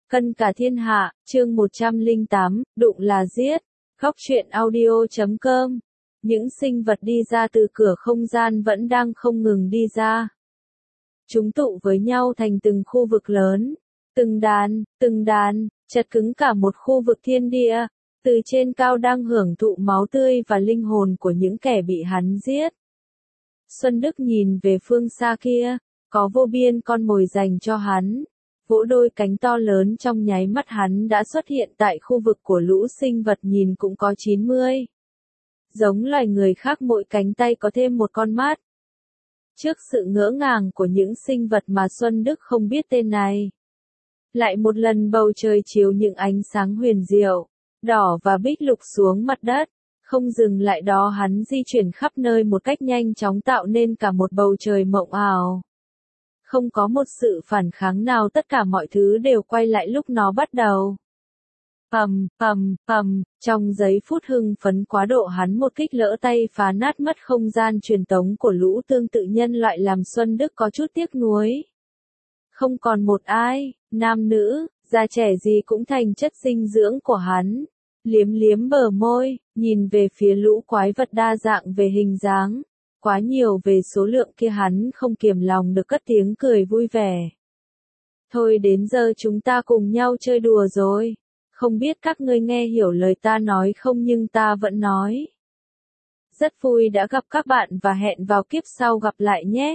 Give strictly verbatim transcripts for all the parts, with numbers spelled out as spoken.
Cân cả thiên hạ, chương một trăm lẻ tám, đụng là giết. Góc truyện audio chấm com. Những sinh vật đi ra từ cửa không gian vẫn đang không ngừng đi ra. Chúng tụ với nhau thành từng khu vực lớn. Từng đàn, từng đàn, chật cứng cả một khu vực thiên địa. Từ trên cao đang hưởng thụ máu tươi và linh hồn của những kẻ bị hắn giết. Xuân Đức nhìn về phương xa kia, có vô biên con mồi dành cho hắn. Vỗ đôi cánh to lớn trong nháy mắt hắn đã xuất hiện tại khu vực của lũ sinh vật nhìn cũng có chín mươi. Giống loài người khác mỗi cánh tay có thêm một con mắt. Trước sự ngỡ ngàng của những sinh vật mà Xuân Đức không biết tên này. Lại một lần bầu trời chiếu những ánh sáng huyền diệu, đỏ và bích lục xuống mặt đất. Không dừng lại đó hắn di chuyển khắp nơi một cách nhanh chóng tạo nên cả một bầu trời mộng ảo. Không có một sự phản kháng nào, tất cả mọi thứ đều quay lại lúc nó bắt đầu. Pầm, pầm, pầm, trong giây phút hưng phấn quá độ hắn một kích lỡ tay phá nát mất không gian truyền tống của lũ tương tự nhân loại làm Xuân Đức có chút tiếc nuối. Không còn một ai, nam nữ, già trẻ gì cũng thành chất dinh dưỡng của hắn. Liếm liếm bờ môi, nhìn về phía lũ quái vật đa dạng về hình dáng. Quá nhiều về số lượng kia hắn không kiềm lòng được cất tiếng cười vui vẻ. Thôi đến giờ chúng ta cùng nhau chơi đùa rồi. Không biết các ngươi nghe hiểu lời ta nói không nhưng ta vẫn nói. Rất vui đã gặp các bạn và hẹn vào kiếp sau gặp lại nhé.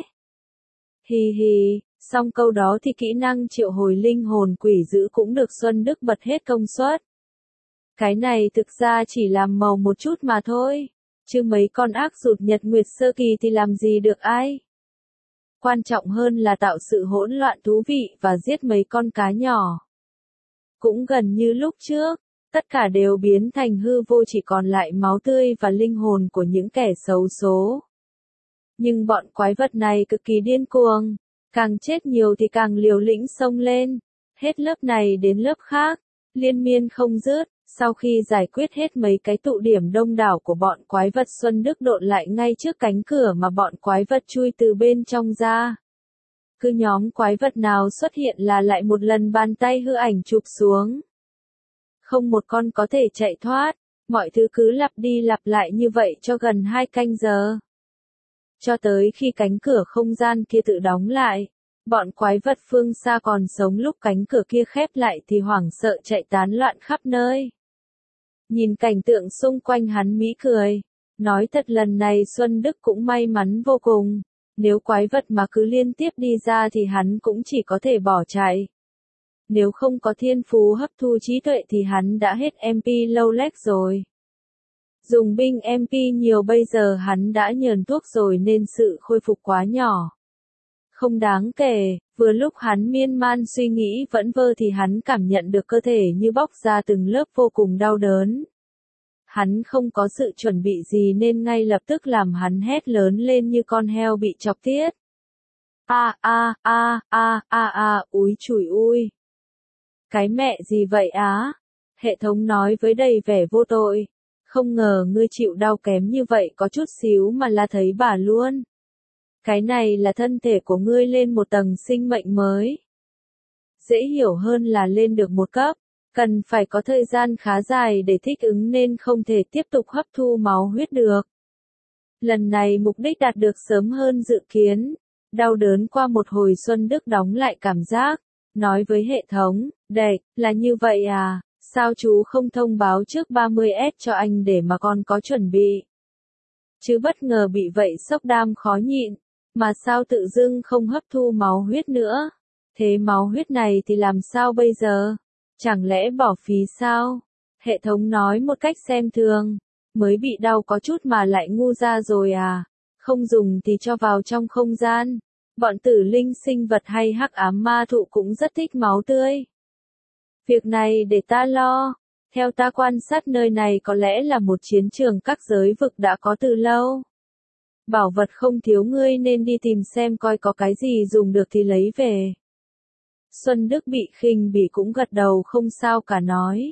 Hi hi, xong câu đó thì kỹ năng triệu hồi linh hồn quỷ dữ cũng được Xuân Đức bật hết công suất. Cái này thực ra chỉ làm màu một chút mà thôi. Chứ mấy con ác rụt nhật nguyệt sơ kỳ thì làm gì được ai. Quan trọng hơn là tạo sự hỗn loạn thú vị và giết mấy con cá nhỏ. Cũng gần như lúc trước, tất cả đều biến thành hư vô, chỉ còn lại máu tươi và linh hồn của những kẻ xấu số. Nhưng bọn quái vật này cực kỳ điên cuồng, càng chết nhiều thì càng liều lĩnh xông lên, hết lớp này đến lớp khác, liên miên không dứt. Sau khi giải quyết hết mấy cái tụ điểm đông đảo của bọn quái vật, Xuân Đức độn lại ngay trước cánh cửa mà bọn quái vật chui từ bên trong ra. Cứ nhóm quái vật nào xuất hiện là lại một lần bàn tay hư ảnh chụp xuống. Không một con có thể chạy thoát, mọi thứ cứ lặp đi lặp lại như vậy cho gần hai canh giờ. Cho tới khi cánh cửa không gian kia tự đóng lại. Bọn quái vật phương xa còn sống lúc cánh cửa kia khép lại thì hoảng sợ chạy tán loạn khắp nơi. Nhìn cảnh tượng xung quanh hắn mỉm cười. Nói thật lần này Xuân Đức cũng may mắn vô cùng. Nếu quái vật mà cứ liên tiếp đi ra thì hắn cũng chỉ có thể bỏ chạy. Nếu không có thiên phú hấp thu trí tuệ thì hắn đã hết em pê lâu lách rồi. Dùng binh em pê nhiều bây giờ hắn đã nhờn thuốc rồi nên sự khôi phục quá nhỏ. Không đáng kể, vừa lúc hắn miên man suy nghĩ vẫn vơ thì hắn cảm nhận được cơ thể như bóc ra từng lớp vô cùng đau đớn. Hắn không có sự chuẩn bị gì nên ngay lập tức làm hắn hét lớn lên như con heo bị chọc tiết. A a a a a a, úi chùi ui. Cái mẹ gì vậy á? Hệ thống nói với đầy vẻ vô tội. Không ngờ ngươi chịu đau kém như vậy, có chút xíu mà là thấy bà luôn. Cái này là thân thể của ngươi lên một tầng sinh mệnh mới. Dễ hiểu hơn là lên được một cấp, cần phải có thời gian khá dài để thích ứng nên không thể tiếp tục hấp thu máu huyết được. Lần này mục đích đạt được sớm hơn dự kiến. Đau đớn qua một hồi Xuân Đức đóng lại cảm giác, nói với hệ thống, đệt, là như vậy à, sao chú không thông báo trước ba mươi S cho anh để mà con có chuẩn bị. Chứ bất ngờ bị vậy sốc đam khó nhịn. Mà sao tự dưng không hấp thu máu huyết nữa? Thế máu huyết này thì làm sao bây giờ? Chẳng lẽ bỏ phí sao? Hệ thống nói một cách xem thường. Mới bị đau có chút mà lại ngu ra rồi à? Không dùng thì cho vào trong không gian. Bọn tử linh sinh vật hay hắc ám ma thụ cũng rất thích máu tươi. Việc này để ta lo. Theo ta quan sát nơi này có lẽ là một chiến trường các giới vực đã có từ lâu. Bảo vật không thiếu, ngươi nên đi tìm xem coi có cái gì dùng được thì lấy về. Xuân Đức bị khinh bỉ cũng gật đầu không sao cả nói.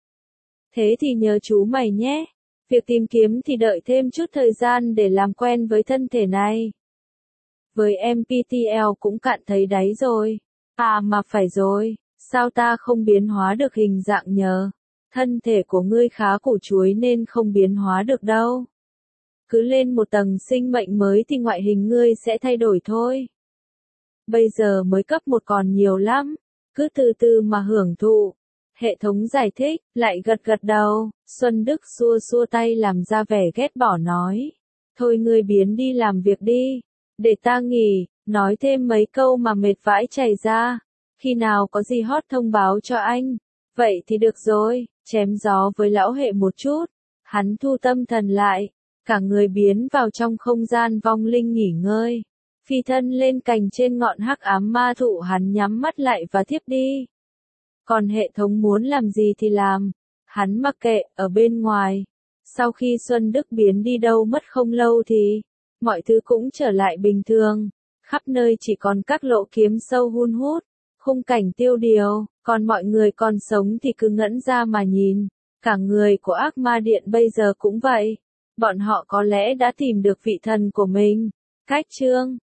Thế thì nhờ chú mày nhé. Việc tìm kiếm thì đợi thêm chút thời gian để làm quen với thân thể này. Với em pê tê lờ cũng cạn thấy đáy rồi. À mà phải rồi, Sao ta không biến hóa được hình dạng nhờ? Thân thể của ngươi khá củ chuối nên không biến hóa được đâu. Cứ lên một tầng sinh mệnh mới thì ngoại hình ngươi sẽ thay đổi thôi. Bây giờ mới cấp một còn nhiều lắm, cứ từ từ mà hưởng thụ. Hệ thống giải thích, lại gật gật đầu, Xuân Đức xua xua tay làm ra vẻ ghét bỏ nói. Thôi ngươi biến đi làm việc đi, để ta nghỉ, nói thêm mấy câu mà mệt vãi chảy ra. Khi nào có gì hot thông báo cho anh. Vậy thì được rồi, chém gió với lão hệ một chút. Hắn thu tâm thần lại, cả người biến vào trong không gian vong linh nghỉ ngơi. Phi thân lên cành trên ngọn hắc ám ma thụ, hắn nhắm mắt lại và thiếp đi. Còn hệ thống muốn làm gì thì làm, hắn mặc kệ. Ở bên ngoài, sau khi Xuân Đức biến đi đâu mất không lâu thì mọi thứ cũng trở lại bình thường, khắp nơi chỉ còn các lỗ kiếm sâu hun hút, khung cảnh tiêu điều, còn mọi người còn sống thì cứ ngẩn ra mà nhìn. Cả người của ác ma điện bây giờ cũng vậy, bọn họ có lẽ đã tìm được vị thần của mình. Cách chương